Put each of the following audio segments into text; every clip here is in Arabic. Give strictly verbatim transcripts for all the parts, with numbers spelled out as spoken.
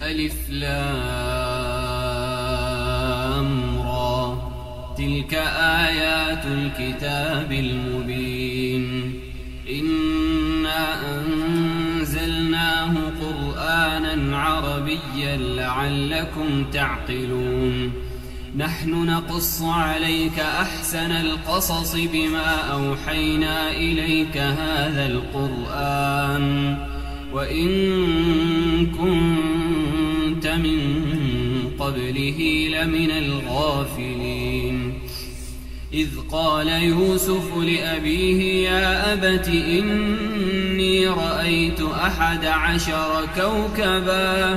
ألف لام را تلك آيات الكتاب المبين إنا أنزلناه قرآنا عربيا لعلكم تعقلون نحن نقص عليك أحسن القصص بما أوحينا إليك هذا القرآن وإن كنت من قبله لمن الغافلين إذ قال يوسف لأبيه يا أبت إني رأيت أحد عشر كوكبا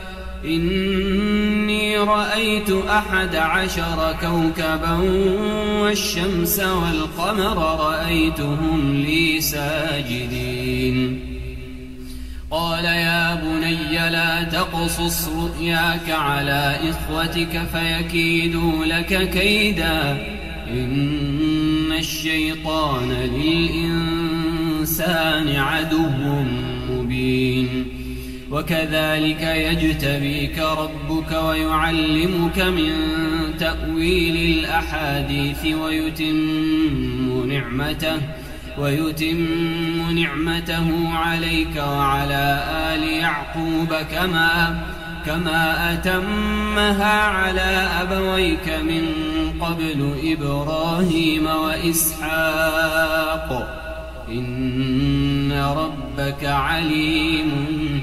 إني رأيت أحد عشر كوكبا والشمس والقمر رأيتهم لي ساجدين قال يا بني لا تقصص رؤياك على إخوتك فيكيدوا لك كيدا إن الشيطان للإنسان عدو مبين وكذلك يجتبيك ربك ويعلمك من تأويل الأحاديث ويتم نعمته ويتم نعمته عليك وعلى آل يعقوب كما كما أتمها على أبويك من قبل إبراهيم وإسحاق إن ربك عليم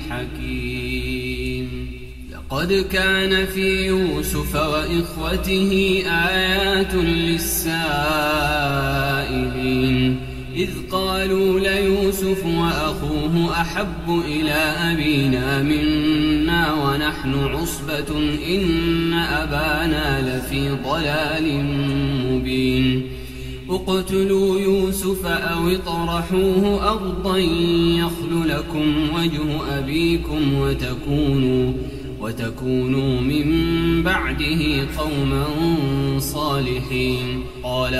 حكيم لقد كان في يوسف وإخوته آيات للسائلين إذ قالوا ليوسف وأخوه أحب إلى أبينا منا ونحن عصبة إن أبانا لفي ضلال مبين اقتلوا يوسف أو اطرحوه أرضا يخل لكم وجه أبيكم وتكونوا وتكونوا من بعده قوما صالحين قال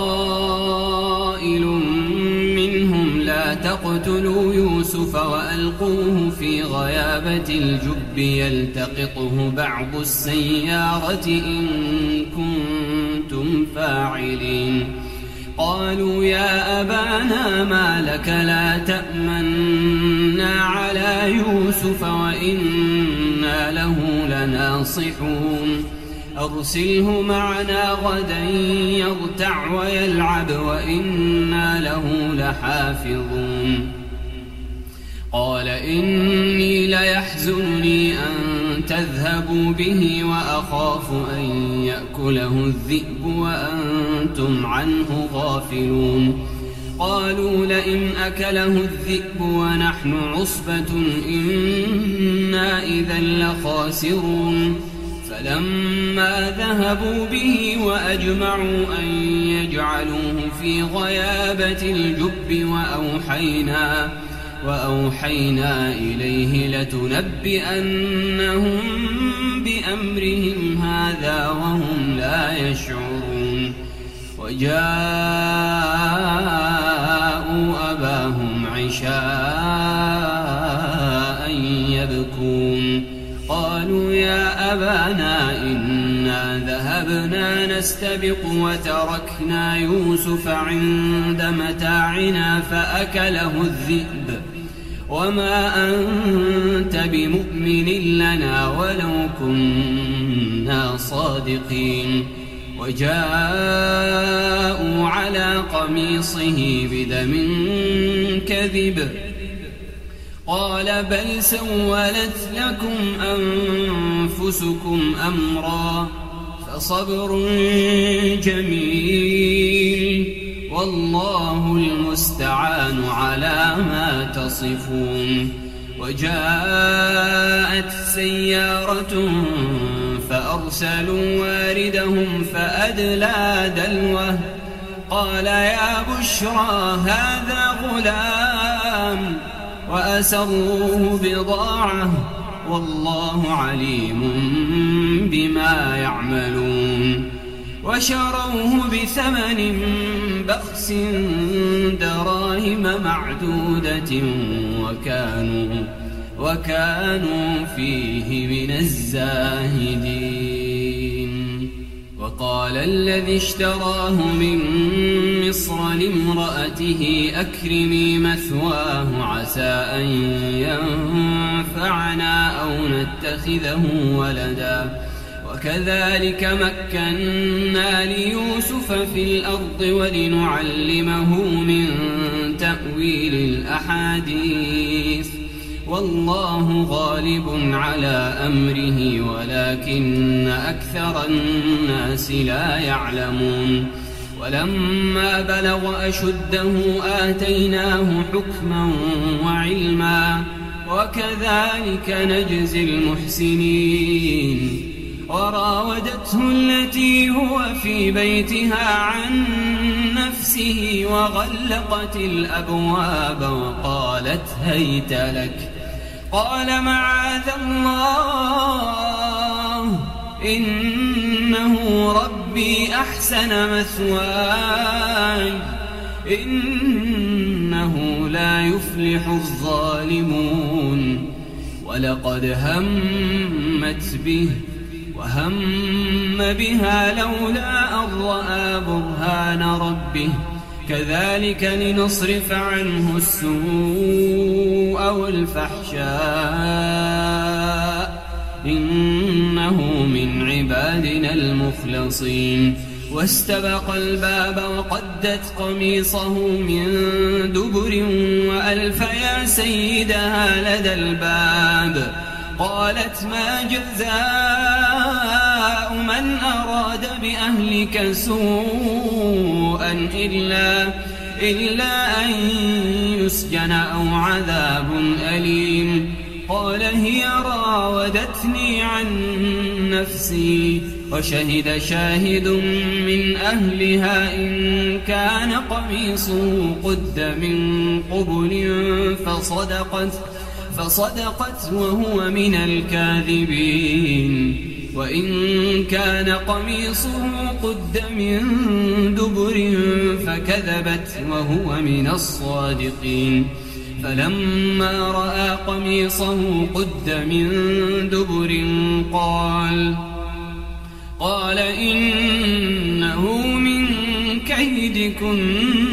قائل منهم لا تقتلوا يوسف وألقوه في غيابة الجب يلتقطه بعض السيارة إن كنتم فاعلين قالوا يا أبانا ما لك لا تأمنا على يوسف وإنا له لناصحون أرسله معنا غدا يرتع ويلعب وإنا له لحافظون قال إني ليحزنني أن تذهبوا به وأخاف أن يأكله الذئب وأنتم عنه غافلون قالوا لئن أكله الذئب ونحن عصبة إنا إذا لخاسرون فلما ذهبوا به وأجمعوا أن يجعلوه في غيابة الجب وأوحينا وأوحينا إليه لتنبئنهم بأمرهم هذا وهم لا يشعرون وجاءوا أباهم عشاء يبكون قالوا يا أبانا إنا ذهبنا نستبق وتركنا يوسف عند متاعنا فأكله الذئب وما أنت بمؤمن لنا ولو كنا صادقين وجاءوا على قميصه بدم كذب قال بل سولت لكم أنفسكم أمرا فصبر جميل والله المستعان على ما تصفون وجاءت سيارة فأرسلوا واردهم فأدلى دلوه قال يا بشرى هذا غلام وأسروه بضاعة والله عليم بما يعملون وشروه بثمن بخس دراهم معدودة وكانوا وكانوا فيه من الزاهدين. وقال الذي اشتراه من مصر لامرأته أكرمي مثواه عسى أن ينفعنا أو نتخذه ولدا وكذلك مكنا ليوسف في الأرض ولنعلمه من تأويل الأحاديث والله غالب على أمره ولكن أكثر الناس لا يعلمون. ولما بلغ أشده آتيناه حكما وعلما وكذلك نجزي المحسنين. وراودته التي هو في بيتها عن نفسه وغلقت الأبواب وقالت هيت لك قال معاذ الله إنه ربي أحسن مثواي إنه لا يفلح الظالمون. ولقد همت به وهم بها لولا أن رأى برهان ربه كذلك لنصرف عنه السوء والفحشاء إنه من عبادنا المخلصين. واستبق الباب وقدت قميصه من دبر وألف يا سيدها لدى الباب قالت ما جزاء من أراد بأهلك سوءا إلا, إلا أن يسجن أو عذاب أليم. قال هي راودتني عن نفسي وشهد شاهد من أهلها إن كان قميصه قد من قبل فصدقت فصدقت وهو من الكاذبين. وإن كان قميصه قد من دبر فكذبت وهو من الصادقين. فلما رأى قميصه قد من دبر قال قال إنه من كيدكن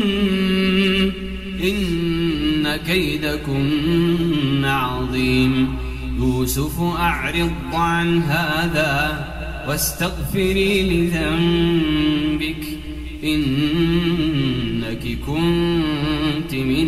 إن كيدكن عظيم. يوسف أعرض عن هذا واستغفري لذنبك إنك كنت من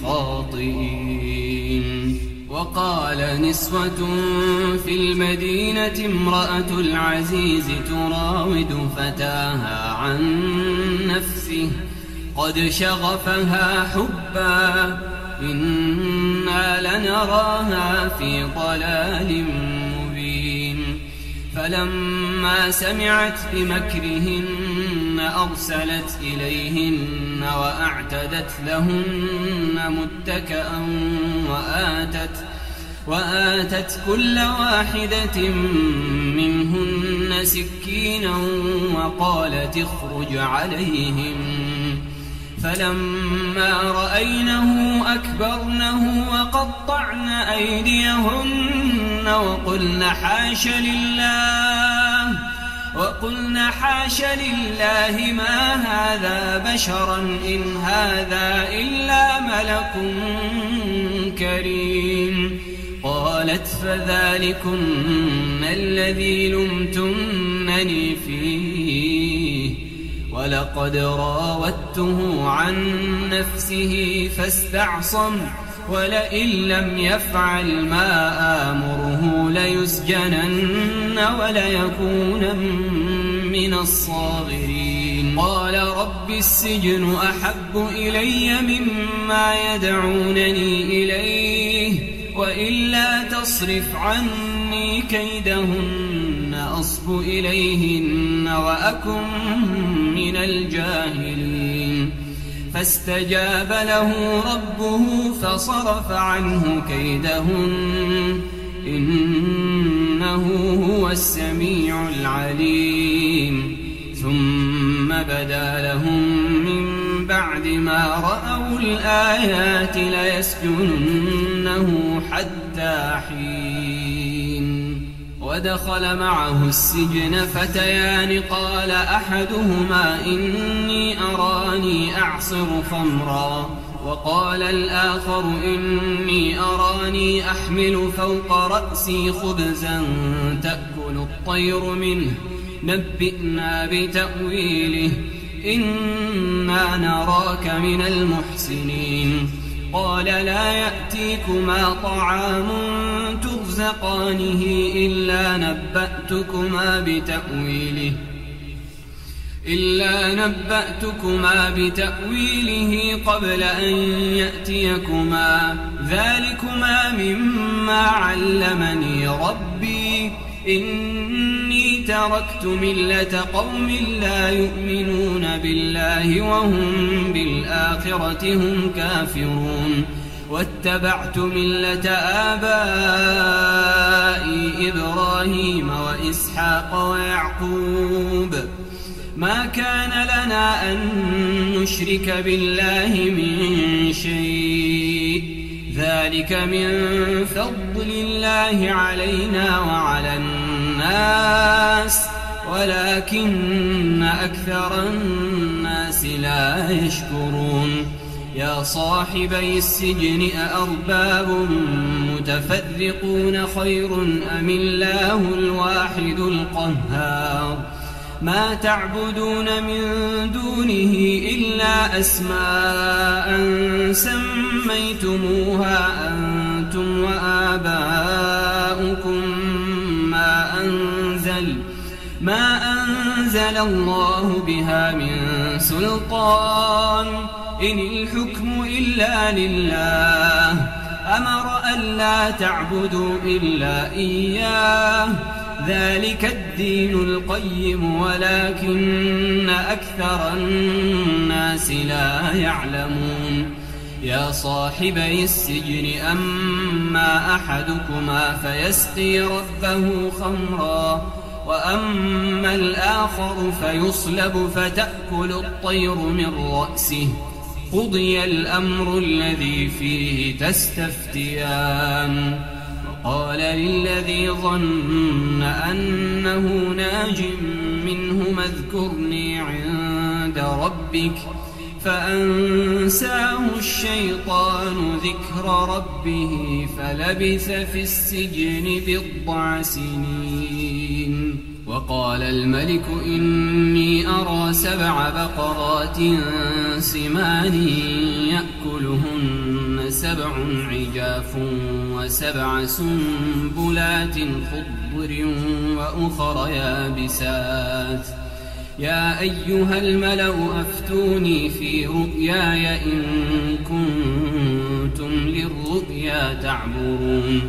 الخاطئين. وقال نسوة في المدينة امرأة العزيز تراود فتاها عن نفسه قد شغفها حبا إنا لنراها في ضلال مبين. فلما سمعت بمكرهن أرسلت إليهن وأعتدت لهن متكئا وآتت, وآتت كل واحدة منهن سكينا وقالت اخرج عليهم. فلما رأينه أكبرنه وقطعن أيديهن وقلن حاش لله وقلن حاش لله ما هذا بشرا إن هذا إلا ملك كريم. قالت فذلكن الذي لمتنني فيه ولقد راودته عن نفسه فاستعصم ولئن لم يفعل ما آمره ليسجنن وليكون من الصاغرين. قال رب السجن أحب إلي مما يدعونني إليه وإلا تصرف عني كيدهن أصب إليهن وأكن من الجاهلين. فاستجاب له ربه فصرف عنه كيدهن إنه هو السميع العليم. ثم بدا لهم من بعد ما رأوا الآيات ليسجننه حتى إلى حين. ودخل معه السجن فتيان قال أحدهما إني أراني أعصر خمرا وقال الآخر إني أراني أحمل فوق رأسي خبزا تأكل الطير منه نبئنا بتأويله إنا نراك من المحسنين. قال لا يأتيكما طعام ترزقانه إلا نبأتكما بتأويله إلا نبأتكما بتأويله قبل أن يأتيكما ذلكما مما علمني ربي إني تركت ملة قوم لا يؤمنون بالله وهم بالآخرة هم كافرون واتبعت ملة آبائي إبراهيم وإسحاق ويعقوب ما كان لنا أن نشرك بالله من شيء ذلك من فضل الله علينا وعلى الناس ولكن أكثر الناس لا يشكرون. يا صاحبي السجن أأرباب متفرقون خير أم الله الواحد القهار ما تعبدون من دونه إلا أسماء سميتموها أنتم وآباؤكم ما أنزل ما أنزل الله بها من سلطان إن الحكم إلا لله أمر ألا تعبدوا إلا إياه ذلك الدين القيم ولكن أكثر الناس لا يعلمون. يا صاحبي السجن أما أحدكما فيسقي ربه خمرا وأما الآخر فيصلب فتأكل الطير من رأسه قضي الأمر الذي فيه تستفتيان. قال للذي ظن أنه ناج منهما اذكرني عند ربك فأنساه الشيطان ذكر ربه فلبث في السجن بضع سنين. وقال الملك إني أرى سبع بقرات سمان يأكلهن سبع عجاف وسبع سنبلات خضر وأخر يابسات يا أيها الملأ أفتوني في رؤياي إن كنتم للرؤيا تعبرون.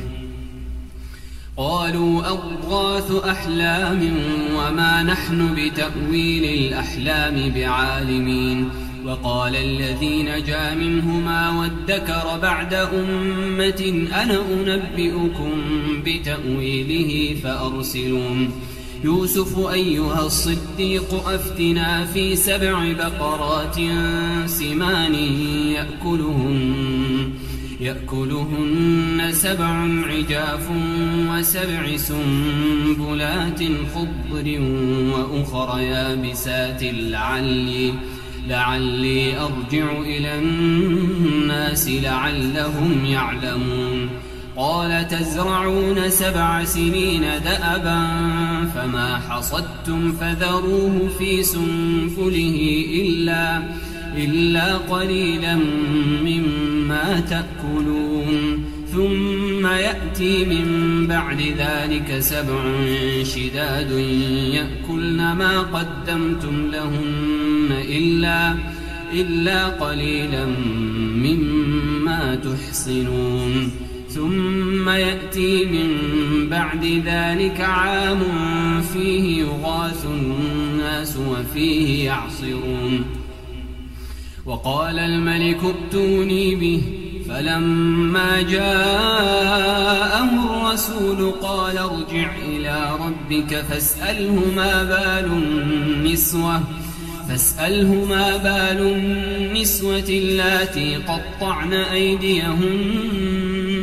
قالوا أضغاث أحلام وما نحن بتأويل الأحلام بعالمين. وقال الذي نجا منهما وادكر بعد أمة أنا أنبئكم بتأويله فأرسلون. يوسف أيها الصديق أفتنا في سبع بقرات سمان يأكلهن يأكلهن سبع عجاف وسبع سنبلات خضر وأخر يابسات لعلي لعلي أرجع إلى الناس لعلهم يعلمون. قال تزرعون سبع سنين دأبا فما حصدتم فذروه في سنبله إلا, إلا قليلا مما تأكلون ثم يأتي من بعد ذلك سبع شداد يأكلن ما قدمتم لهن إلا, إلا قليلا مما تحصنون ثم يأتي من بعد ذلك عام فيه يغاث الناس وفيه يعصرون. وقال الملك ائتوني به فلما جاءه الرسول قال ارجع إلى ربك فاسأله ما بال النسوة فاسأله ما بال النسوة اللاتي قطعن أيديهن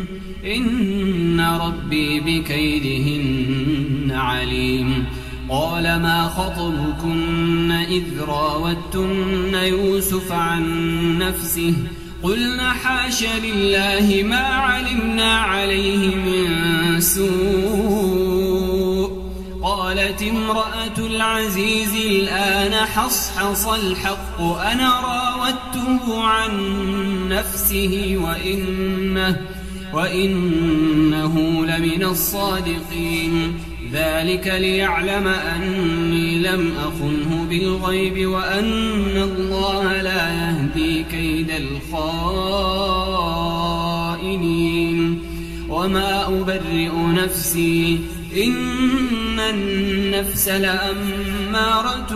إن ربي بكيدهن عليم. قال ما خطبكن إذ راوتن يوسف عن نفسه قلنا حاش لله ما علمنا عليه من سوء. قالت امرأة العزيز الآن حصحص الحق أنا راودته عن نفسه وإنه, وإنه لمن الصادقين. ذلك ليعلم أني لم أخنه بالغيب وأن الله لا يهدي كيد الخائنين. وما أبرئ نفسي إن النفس لأمارة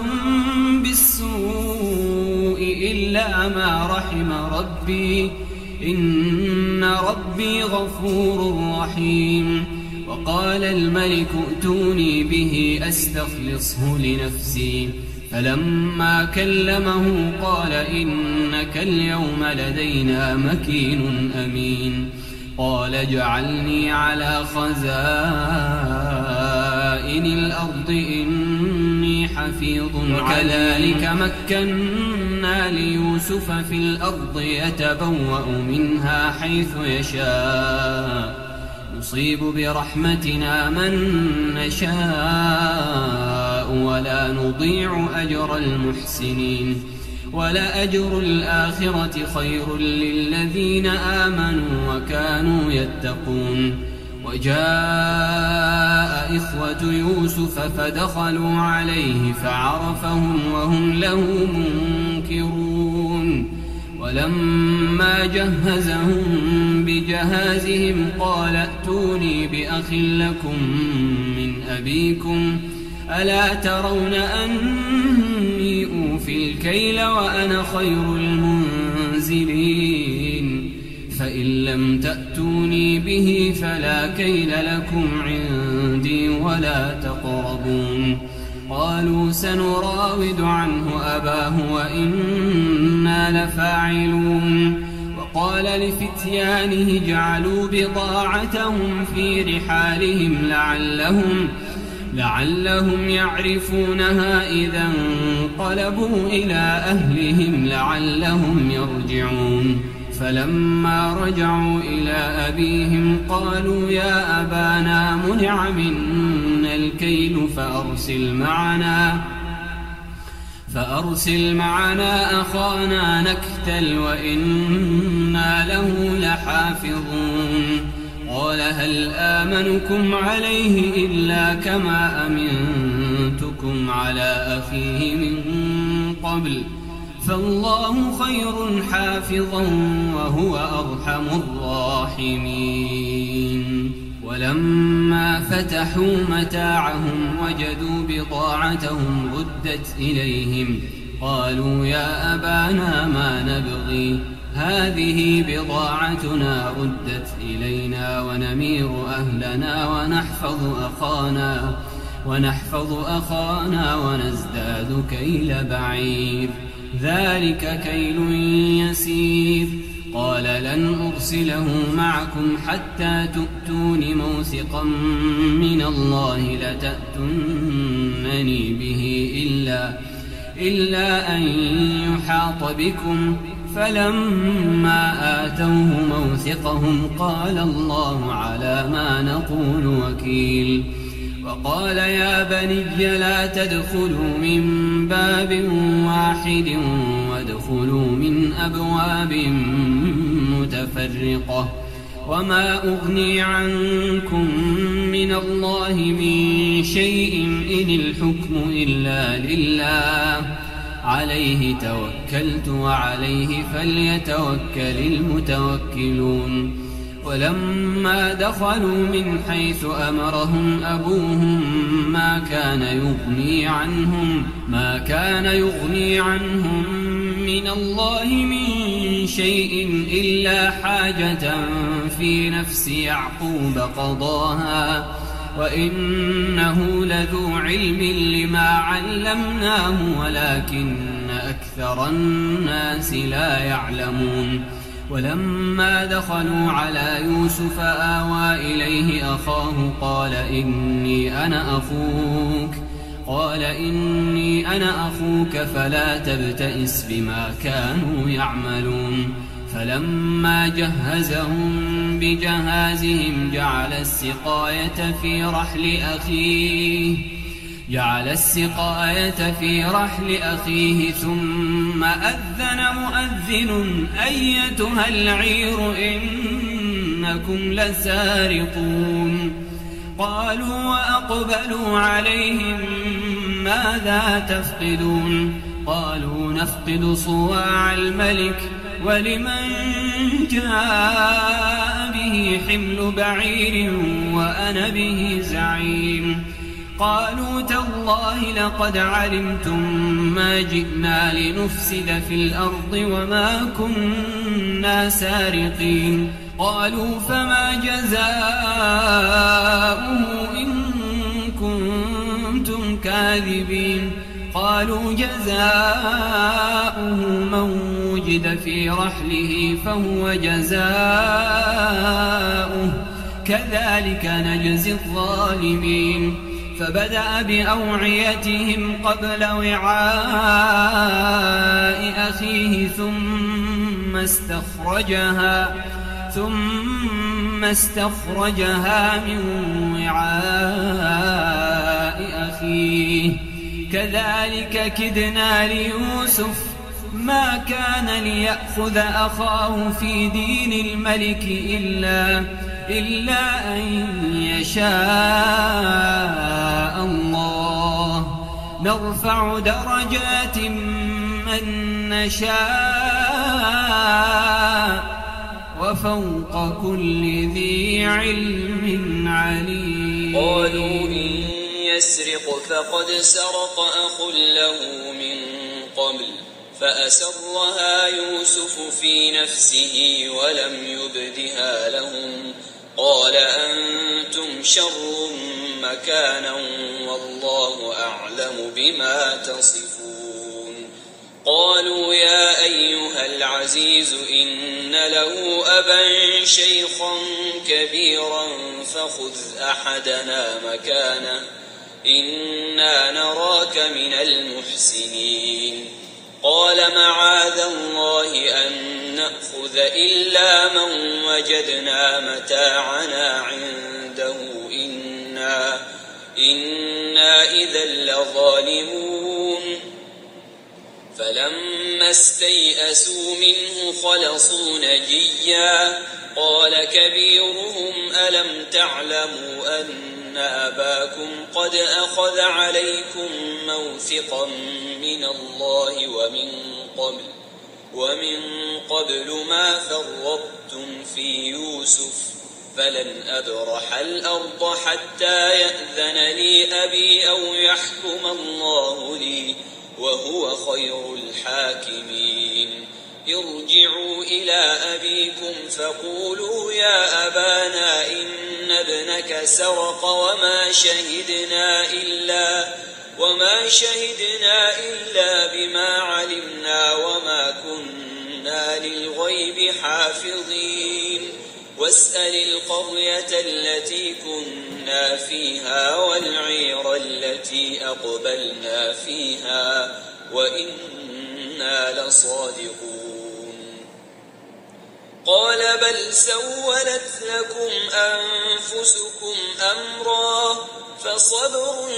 بالسوء إلا ما رحم ربي إن ربي غفور رحيم. وقال الملك ائتوني به أستخلصه لنفسي فلما كلمه قال إنك اليوم لدينا مكين أمين. قال اجعلني على خزائن الأرض إني حفيظ. وكذلك مكنا ليوسف في الأرض يتبوأ منها حيث يشاء نصيب برحمتنا من نشاء ولا نضيع أجر المحسنين. ولأجر الآخرة خير للذين آمنوا وكانوا يتقون. وجاء إخوة يوسف فدخلوا عليه فعرفهم وهم له منكرون. ولما جهزهم بجهازهم قال ائتوني بأخ لكم من أبيكم ألا ترون أني أوفي الكيل وأنا خير المنزلين. فإن لم تأتوني به فلا كيل لكم عندي ولا تقربون. قالوا سنراود عنه أباه وإنا لفاعلون. وقال لفتيانه اجعلوا بضاعتهم في رحالهم لعلهم لعلهم يعرفونها إذا انقلبوا إلى أهلهم لعلهم يرجعون. فلما رجعوا إلى أبيهم قالوا يا أبانا منع منا الكيل فأرسل معنا فأرسل معنا أخانا نكتل وإنا له لحافظون. قال هل آمنكم عليه إلا كما أمنتكم على أخيه من قبل فالله خير حافظا وهو أرحم الراحمين. ولما فتحوا متاعهم وجدوا بضاعتهم ردت إليهم قالوا يا أبانا ما نبغي هذه بضاعتنا ردت إلينا ونمير أهلنا ونحفظ أخانا ونحفظ أخانا ونزداد كيل بعير ذلك كيل يسير. قال لن أرسله معكم حتى تؤتون موثقا من الله لتأتونني به إلا, إلا أن يحاط بكم. فلما آتوه موثقهم قال الله على ما نقول وكيل. وقال يا بني لا تدخلوا من باب واحد وادخلوا من أبواب متفرقة وما أغني عنكم من الله من شيء إن الحكم إلا لله عليه توكلت وعليه فليتوكل المتوكلون. ولما دخلوا من حيث أمرهم أبوهم ما كان يغني عنهم ما كان يغني عنهم من الله من شيء إلا حاجة في نفس يعقوب قضاها وإنه لذو علم لما علمناه ولكن أكثر الناس لا يعلمون. ولما دخلوا على يوسف آوى إليه أخاه قال إني أنا أخوك قال إني أنا أخوك فلا تبتئس بما كانوا يعملون فلما جهزهم بجهازهم جعل السقاية في رحل أخيه جعل السقاية في رحل أخيه ثم أذن مؤذن أيتها العير إنكم لسارقون قالوا وأقبلوا عليهم ماذا تفقدون قالوا نفقد صواع الملك ولمن جاء به حمل بعير وأنا به زعيم قالوا تالله لقد علمتم ما جئنا لنفسد في الأرض وما كنا سارقين قالوا فما جزاؤه إن كنتم كاذبين قالوا جزاؤه من وجد في رحله فهو جزاؤه كذلك نجزي الظالمين فبدأ بأوعيتهم قبل وعاء أخيه ثم استخرجها ثم استخرجها من وعاء أخيه كذلك كدنا ليوسف ما كان ليأخذ أخاه في دين الملك إلا إلا أن يشاء الله نرفع درجات من نشاء وفوق كل ذي علم عليم قالوا إن يسرق فقد سرق أخ له من قبل فأسرها يوسف في نفسه ولم يبدها لهم قال أنتم شر مكانا والله أعلم بما تصفون قالوا يا أيها العزيز إن له أبا شيخا كبيرا فخذ أحدنا مكانه إنا نراك من المحسنين قال معاذ الله أن نأخذ إلا من وجدنا متاعنا عنده إنا, إنا إذا لظالمون فلما استيئسوا منه خلصوا نجيا قال كبيرهم ألم تعلموا أن أباكم قد أخذ عليكم موثقا من الله ومن قبل ومن قبل ما فرطتم في يوسف فلن أبرح الأرض حتى يأذن لي أبي أو يحكم الله لي وهو خير الحاكمين ارجعوا إلى أبيكم فقولوا يا أبانا إن ابنك سرق وما شهدنا إلا وما شهدنا إلا بما علمنا وما كنا للغيب حافظين واسأل القرية التي كنا فيها والعير التي أقبلنا فيها وإنا لصادقون قال بل سولت لكم أنفسكم أمرا فصبر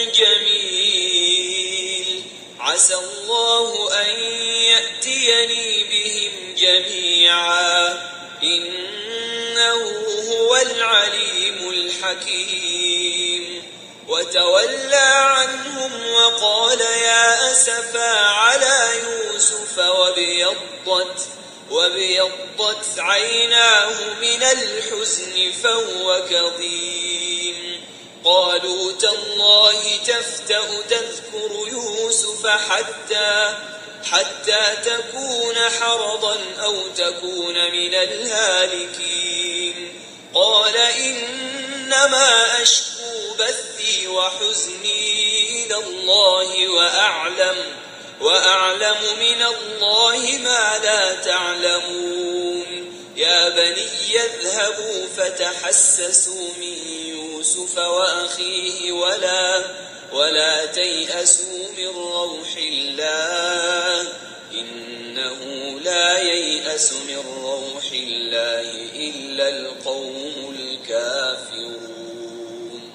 جميل عسى الله أن يأتيني بهم جميعا إنه هو العليم الحكيم وتولى عنهم وقال يا أسفا على يوسف وابيضت وابيضت عيناه من الحزن فهو كظيم قالوا تالله تفتأ تذكر يوسف حتى حتى تكون حرضا أو تكون من الهالكين قال إنما أشكو بثي وحزني إلى الله وأعلم وأعلم من الله ما لا تعلمون يا بني اذهبوا فتحسسوا من يوسف وأخيه ولا ولا تيأسوا من روح الله إنه لا ييأس من روح الله إلا القوم الكافرون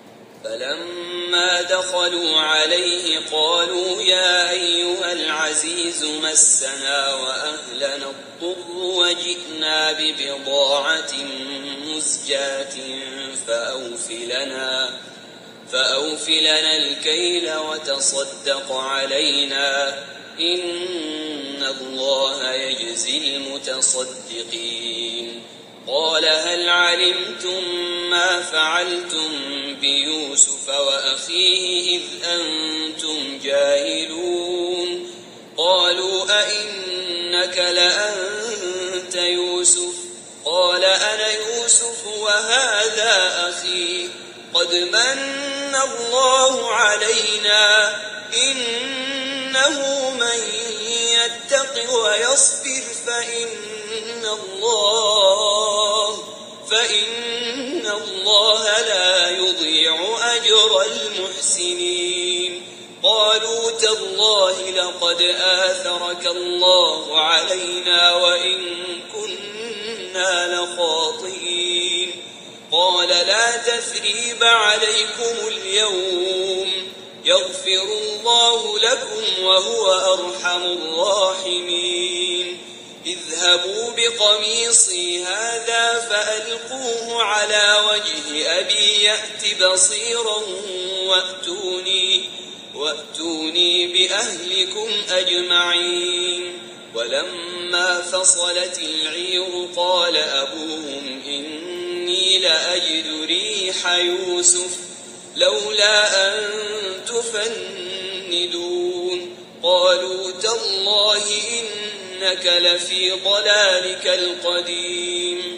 فلما دخلوا عليه قالوا يا أيها العزيز مسنا وأهلنا الضر وجئنا ببضاعة مزجاة فأوفلنا فأوفلنا الكيل وتصدق علينا إن الله يجزي المتصدقين قال هل علمتم ما فعلتم بيوسف وأخيه إذ أنتم جاهلون قالوا أئنك لأنت يوسف قال أنا يوسف وهذا أخي قد من الله علينا إنه من يتق ويصبر فإن الله فإن الله لا يضيع أجر المحسنين قالوا تالله لقد آثرك الله علينا وإن كنا لخاطئين قال لا تثريب عليكم اليوم يغفر الله لكم وهو أرحم الراحمين اذهبوا بقميصي هذا فألقوه على وجه أبي يأت بصيرا وأتوني, وأتوني بأهلكم أجمعين ولما فصلت العير قال أبوهم إني لأجد ريح يوسف لولا أن تفندون قالوا تالله إنك لفي ضلالك القديم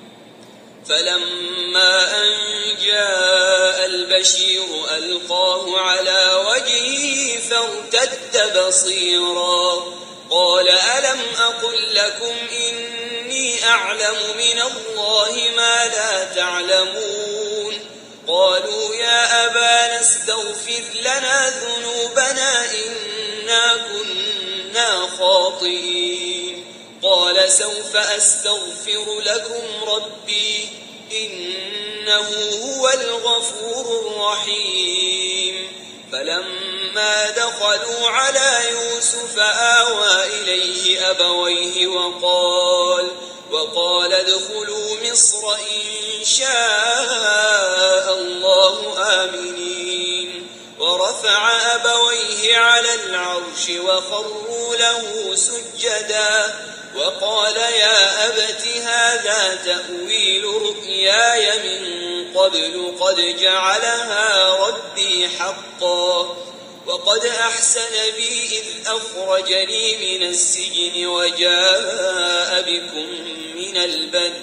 فلما أن جاء البشير ألقاه على وجهه فارتد بصيرا قال ألم أقل لكم إني أعلم من الله ما لا تعلمون قالوا يا أبانا استغفر لنا ذنوبنا إنا كنا خاطئين قال سوف أستغفر لكم ربي إنه هو الغفور الرحيم فلما دخلوا على يوسف آوى إليه أبويه وقال وقال ادخلوا مصر إن شاء الله آمنين ورفع أبويه على العرش وخروا له سجدا وقال يا أبت هذا تأويل رؤياي من قبل قد جعلها ربي حقا وقد أحسن بي إذ أخرجني من السجن وجاء بكم من البدو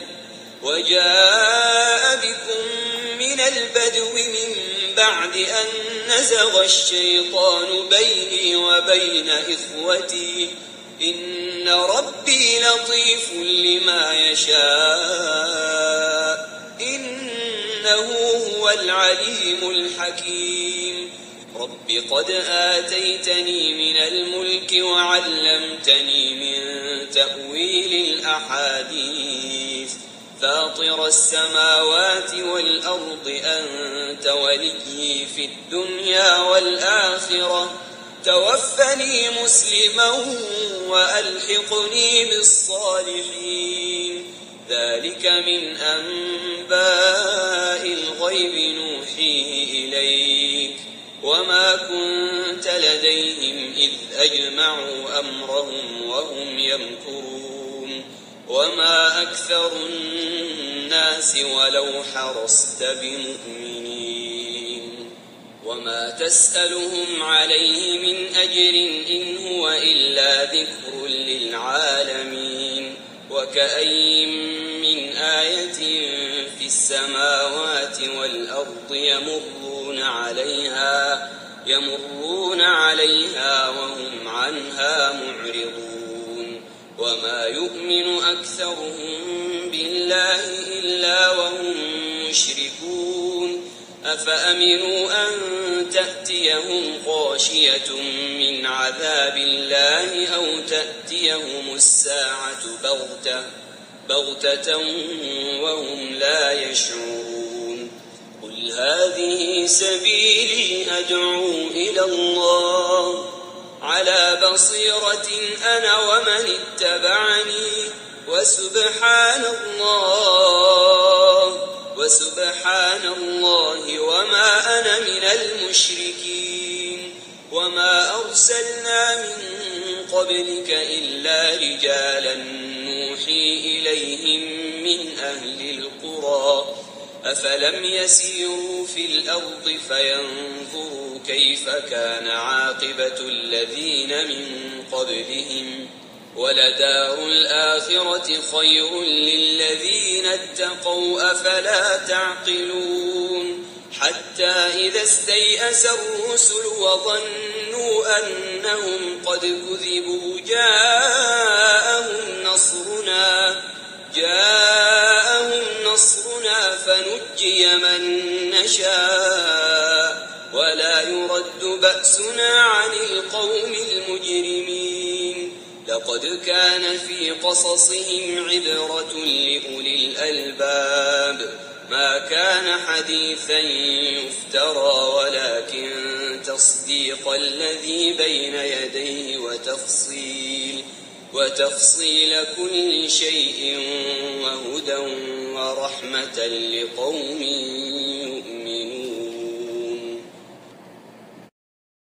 وجاء بكم من البدو من بعد أن نزغ الشيطان بيني وبين إخوتي إن ربي لطيف لما يشاء إنه هو العليم الحكيم رب قد آتيتني من الملك وعلمتني من تأويل الأحاديث فاطر السماوات والأرض أنت وليي في الدنيا والآخرة توفني مسلما وألحقني بالصالحين ذلك من أنباء الغيب نوحيه إليك وما كنت لديهم إذ أجمعوا أمرهم وهم يمكرون وما أكثر الناس ولو حرصت بمؤمنين وما تسألهم عليه من أجر إن هو إلا ذكر للعالمين وكأي من آية في السماوات والأرض يمرون عليها يمرون عليها وهم عنها معرضون وما يؤمن أكثرهم بالله إلا وهم مشركون أفأمنوا أن تأتيهم غاشية من عذاب الله أو تأتيهم الساعة بغتة بغتة وهم لا يشعرون قل هذه سبيلي أدعو إلى الله على بصيرة أنا ومن اتبعني وسبحان الله وسبحان الله وما أنا من المشركين وما أرسلنا من قبلك إلا رجالا نوحي إليهم من أهل القرى أفلم يسيروا في الأرض فينظروا كيف كان عاقبة الذين من قبلهم ولدار الآخرة خير للذين اتقوا أفلا تعقلون حتى إذا استيأس الرسل وظنوا أنهم قد كذبوا جاءهم نصرنا جاءهم نصرنا فنجي من نشاء ولا يرد بأسنا عن القوم المجرمين لقد كان في قصصهم عبرة لأولي الألباب ما كان حديثا يفترى ولكن تصديق الذي بين يديه وتفصيل وتفصيل كل شيء وهدى ورحمة لقوم